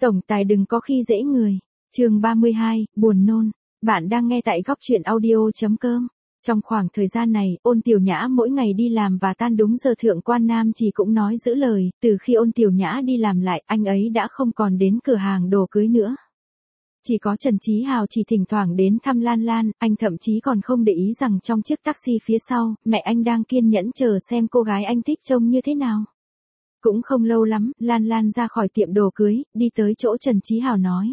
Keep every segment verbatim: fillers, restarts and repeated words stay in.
Tổng tài đừng có khi dễ người. Chương ba mươi hai, buồn nôn. Bạn đang nghe tại góc truyện audio chấm com. Trong khoảng thời gian này, Ôn Tiểu Nhã mỗi ngày đi làm và tan đúng giờ Thượng Quan Nam Chỉ cũng nói giữ lời, từ khi Ôn Tiểu Nhã đi làm lại, anh ấy đã không còn đến cửa hàng đồ cưới nữa. Chỉ có Trần Chí Hào chỉ thỉnh thoảng đến thăm Lan Lan, anh thậm chí còn không để ý rằng trong chiếc taxi phía sau, mẹ anh đang kiên nhẫn chờ xem cô gái anh thích trông như thế nào. Cũng không lâu lắm, Lan Lan ra khỏi tiệm đồ cưới, đi tới chỗ Trần Chí Hào nói.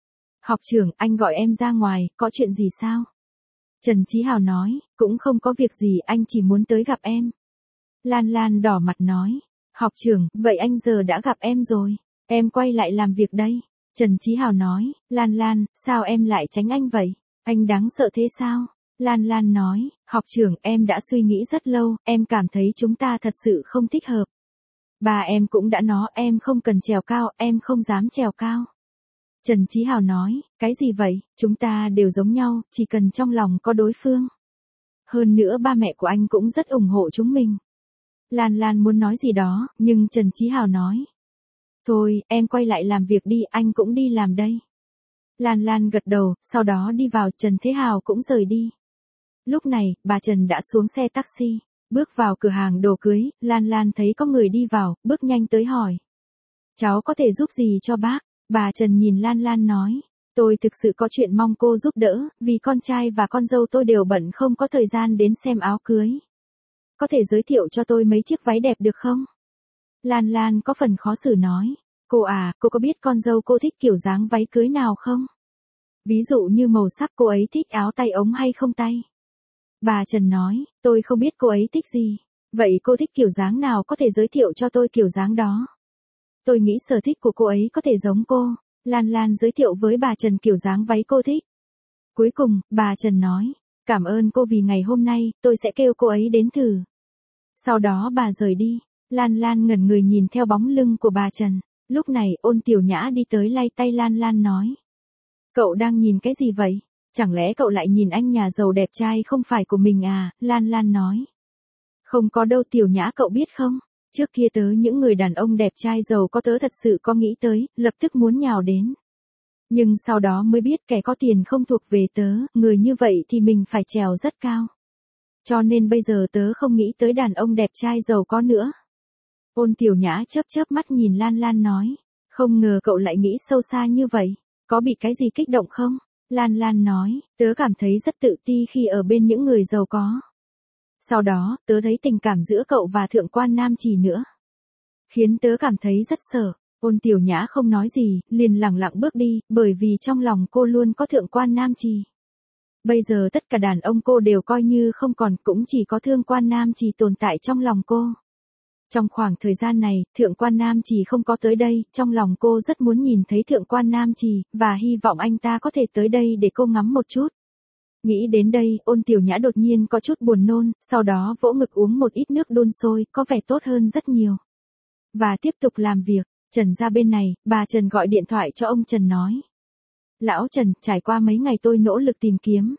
Học trưởng, anh gọi em ra ngoài, có chuyện gì sao? Trần Chí Hào nói, cũng không có việc gì, anh chỉ muốn tới gặp em. Lan Lan đỏ mặt nói, học trưởng, vậy anh giờ đã gặp em rồi, em quay lại làm việc đây. Trần Chí Hào nói, Lan Lan, sao em lại tránh anh vậy? Anh đáng sợ thế sao? Lan Lan nói, học trưởng, em đã suy nghĩ rất lâu, em cảm thấy chúng ta thật sự không thích hợp. Bà em cũng đã nói em không cần trèo cao, em không dám trèo cao. Trần Chí Hào nói, cái gì vậy, chúng ta đều giống nhau, chỉ cần trong lòng có đối phương. Hơn nữa ba mẹ của anh cũng rất ủng hộ chúng mình. Lan Lan muốn nói gì đó, nhưng Trần Chí Hào nói. Thôi, em quay lại làm việc đi, anh cũng đi làm đây. Lan Lan gật đầu, sau đó đi vào, Trần Thế Hào cũng rời đi. Lúc này, bà Trần đã xuống xe taxi. Bước vào cửa hàng đồ cưới, Lan Lan thấy có người đi vào, bước nhanh tới hỏi. Cháu có thể giúp gì cho bác? Bà Trần nhìn Lan Lan nói. Tôi thực sự có chuyện mong cô giúp đỡ, vì con trai và con dâu tôi đều bận không có thời gian đến xem áo cưới. Có thể giới thiệu cho tôi mấy chiếc váy đẹp được không? Lan Lan có phần khó xử nói. Cô à, cô có biết con dâu cô thích kiểu dáng váy cưới nào không? Ví dụ như màu sắc cô ấy thích áo tay ống hay không tay? Bà Trần nói, tôi không biết cô ấy thích gì. Vậy cô thích kiểu dáng nào, có thể giới thiệu cho tôi kiểu dáng đó? Tôi nghĩ sở thích của cô ấy có thể giống cô. Lan Lan giới thiệu với bà Trần kiểu dáng váy cô thích. Cuối cùng, bà Trần nói, cảm ơn cô vì ngày hôm nay, tôi sẽ kêu cô ấy đến thử. Sau đó bà rời đi. Lan Lan ngẩn người nhìn theo bóng lưng của bà Trần. Lúc này, Ôn Tiểu Nhã đi tới lay tay Lan Lan nói. Cậu đang nhìn cái gì vậy? Chẳng lẽ cậu lại nhìn anh nhà giàu đẹp trai không phải của mình à? Lan Lan nói. Không có đâu Tiểu Nhã, cậu biết không? Trước kia tớ những người đàn ông đẹp trai giàu có tớ thật sự có nghĩ tới, lập tức muốn nhào đến. Nhưng sau đó mới biết kẻ có tiền không thuộc về tớ, người như vậy thì mình phải trèo rất cao. Cho nên bây giờ tớ không nghĩ tới đàn ông đẹp trai giàu có nữa. Ôn Tiểu Nhã chớp chớp mắt nhìn Lan Lan nói. Không ngờ cậu lại nghĩ sâu xa như vậy, có bị cái gì kích động không? Lan Lan nói, tớ cảm thấy rất tự ti khi ở bên những người giàu có. Sau đó, tớ thấy tình cảm giữa cậu và Thượng Quan Nam Chỉ nữa. Khiến tớ cảm thấy rất sợ. Ôn Tiểu Nhã không nói gì, liền lẳng lặng bước đi, bởi vì trong lòng cô luôn có Thượng Quan Nam Chỉ. Bây giờ tất cả đàn ông cô đều coi như không còn, cũng chỉ có Thượng Quan Nam Chỉ tồn tại trong lòng cô. Trong khoảng thời gian này, Thượng Quan Nam Chỉ không có tới đây, trong lòng cô rất muốn nhìn thấy Thượng Quan Nam Chỉ, và hy vọng anh ta có thể tới đây để cô ngắm một chút. Nghĩ đến đây, Ôn Tiểu Nhã đột nhiên có chút buồn nôn, sau đó vỗ ngực uống một ít nước đun sôi, có vẻ tốt hơn rất nhiều. Và tiếp tục làm việc. Trần ra bên này, bà Trần gọi điện thoại cho ông Trần nói. Lão Trần, trải qua mấy ngày tôi nỗ lực tìm kiếm.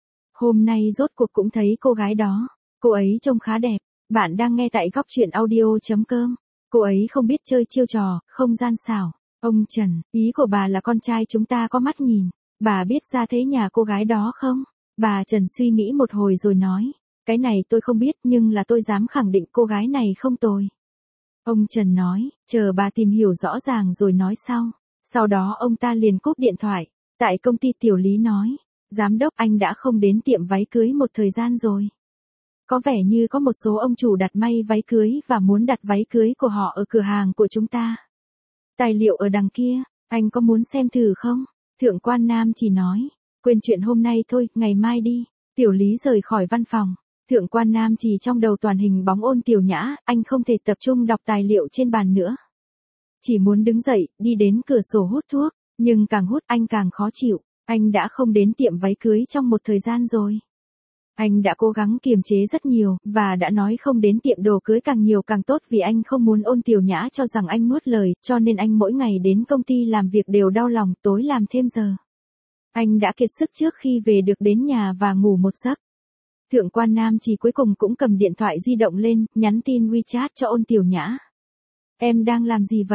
Hôm nay rốt cuộc cũng thấy cô gái đó. Cô ấy trông khá đẹp. Bạn đang nghe tại góc truyện audio chấm com. Cô ấy không biết chơi chiêu trò, không gian xảo. Ông Trần, ý của bà là con trai chúng ta có mắt nhìn. Bà biết ra thế nhà cô gái đó không? Bà Trần suy nghĩ một hồi rồi nói. Cái này tôi không biết nhưng là tôi dám khẳng định cô gái này không tồi. Ông Trần nói, chờ bà tìm hiểu rõ ràng rồi nói sau. Sau đó ông ta liền cúp điện thoại. Tại công ty Tiểu Lý nói. Giám đốc, anh đã không đến tiệm váy cưới một thời gian rồi. Có vẻ như có một số ông chủ đặt may váy cưới và muốn đặt váy cưới của họ ở cửa hàng của chúng ta. Tài liệu ở đằng kia, anh có muốn xem thử không? Thượng Quan Nam Chỉ nói. Quên chuyện hôm nay thôi, ngày mai đi. Tiểu Lý rời khỏi văn phòng. Thượng Quan Nam Chỉ trong đầu toàn hình bóng Ôn Tiểu Nhã, anh không thể tập trung đọc tài liệu trên bàn nữa. Chỉ muốn đứng dậy, đi đến cửa sổ hút thuốc, nhưng càng hút anh càng khó chịu. Anh đã không đến tiệm váy cưới trong một thời gian rồi. Anh đã cố gắng kiềm chế rất nhiều, và đã nói không đến tiệm đồ cưới càng nhiều càng tốt vì anh không muốn Ôn Tiểu Nhã cho rằng anh nuốt lời, cho nên anh mỗi ngày đến công ty làm việc đều đau lòng, tối làm thêm giờ. Anh đã kiệt sức trước khi về được đến nhà và ngủ một giấc. Thượng Quan Nam Chỉ cuối cùng cũng cầm điện thoại di động lên, nhắn tin WeChat cho Ôn Tiểu Nhã. Em đang làm gì vậy?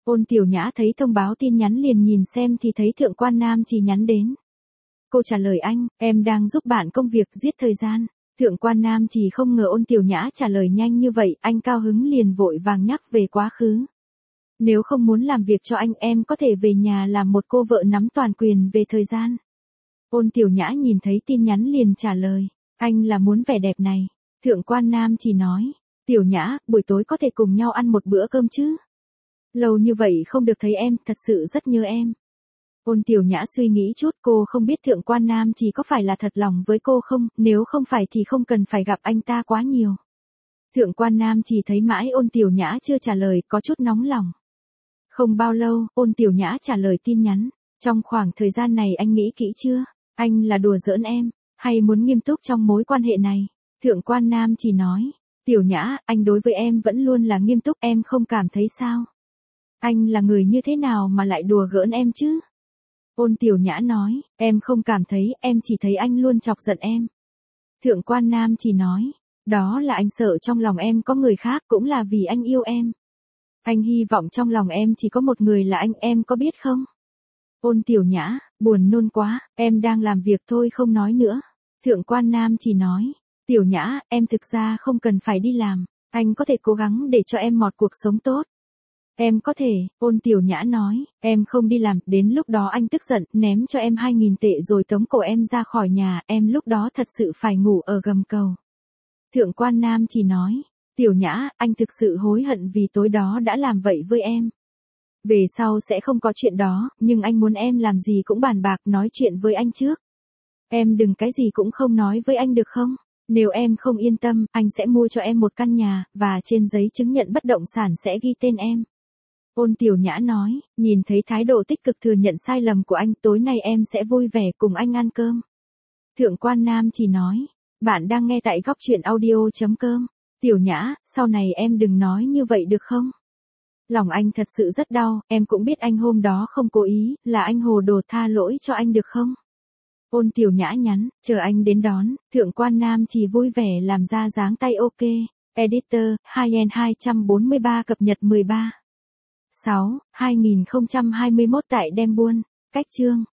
Ôn Tiểu Nhã thấy thông báo tin nhắn liền nhìn xem thì thấy Thượng quan Nam Trì nhắn đến. Cô trả lời anh, em đang giúp bạn công việc giết thời gian. Thượng quan Nam Trì không ngờ Ôn Tiểu Nhã trả lời nhanh như vậy, anh cao hứng liền vội vàng nhắc về quá khứ. Nếu không muốn làm việc cho anh em có thể về nhà làm một cô vợ nắm toàn quyền về thời gian. Ôn Tiểu Nhã nhìn thấy tin nhắn liền trả lời, anh là muốn vẻ đẹp này. Thượng quan Nam Trì nói, Tiểu Nhã, buổi tối có thể cùng nhau ăn một bữa cơm chứ? Lâu như vậy không được thấy em, thật sự rất nhớ em. Ôn Tiểu Nhã suy nghĩ chút, cô không biết Thượng quan Nam Trì có phải là thật lòng với cô không, nếu không phải thì không cần phải gặp anh ta quá nhiều. Thượng quan Nam Trì thấy mãi Ôn Tiểu Nhã chưa trả lời, có chút nóng lòng. Không bao lâu, Ôn Tiểu Nhã trả lời tin nhắn, trong khoảng thời gian này anh nghĩ kỹ chưa? Anh là đùa giỡn em, hay muốn nghiêm túc trong mối quan hệ này? Thượng quan Nam Trì nói, Tiểu Nhã, anh đối với em vẫn luôn là nghiêm túc, em không cảm thấy sao? Anh là người như thế nào mà lại đùa giỡn em chứ? Ôn Tiểu Nhã nói, em không cảm thấy, em chỉ thấy anh luôn chọc giận em. Thượng quan Nam Trì nói, đó là anh sợ trong lòng em có người khác, cũng là vì anh yêu em. Anh hy vọng trong lòng em chỉ có một người là anh, em có biết không? Ôn Tiểu Nhã, buồn nôn quá, em đang làm việc thôi không nói nữa. Thượng quan Nam Trì nói, Tiểu Nhã, em thực ra không cần phải đi làm, anh có thể cố gắng để cho em một cuộc sống tốt. Em có thể, Ôn Tiểu Nhã nói, em không đi làm, đến lúc đó anh tức giận, ném cho em hai nghìn tệ rồi tống cổ em ra khỏi nhà, em lúc đó thật sự phải ngủ ở gầm cầu. Thượng quan Nam Trì nói, Tiểu Nhã, anh thực sự hối hận vì tối đó đã làm vậy với em. Về sau sẽ không có chuyện đó, nhưng anh muốn em làm gì cũng bàn bạc nói chuyện với anh trước. Em đừng cái gì cũng không nói với anh được không? Nếu em không yên tâm, anh sẽ mua cho em một căn nhà, và trên giấy chứng nhận bất động sản sẽ ghi tên em. Ôn Tiểu Nhã nói, nhìn thấy thái độ tích cực thừa nhận sai lầm của anh, tối nay em sẽ vui vẻ cùng anh ăn cơm. Thượng quan Nam Trì nói, bạn đang nghe tại góc truyện audio.com. Tiểu Nhã, sau này em đừng nói như vậy được không? Lòng anh thật sự rất đau, em cũng biết anh hôm đó không cố ý, là anh hồ đồ, tha lỗi cho anh được không? Ôn Tiểu Nhã nhắn, chờ anh đến đón. Thượng quan Nam Trì vui vẻ làm ra dáng tay ok. Editor, hai N hai bốn ba cập nhật mười ba. sáu, hai nghìn không trăm hai mươi mốt tại Đêm Buôn. Cách chương.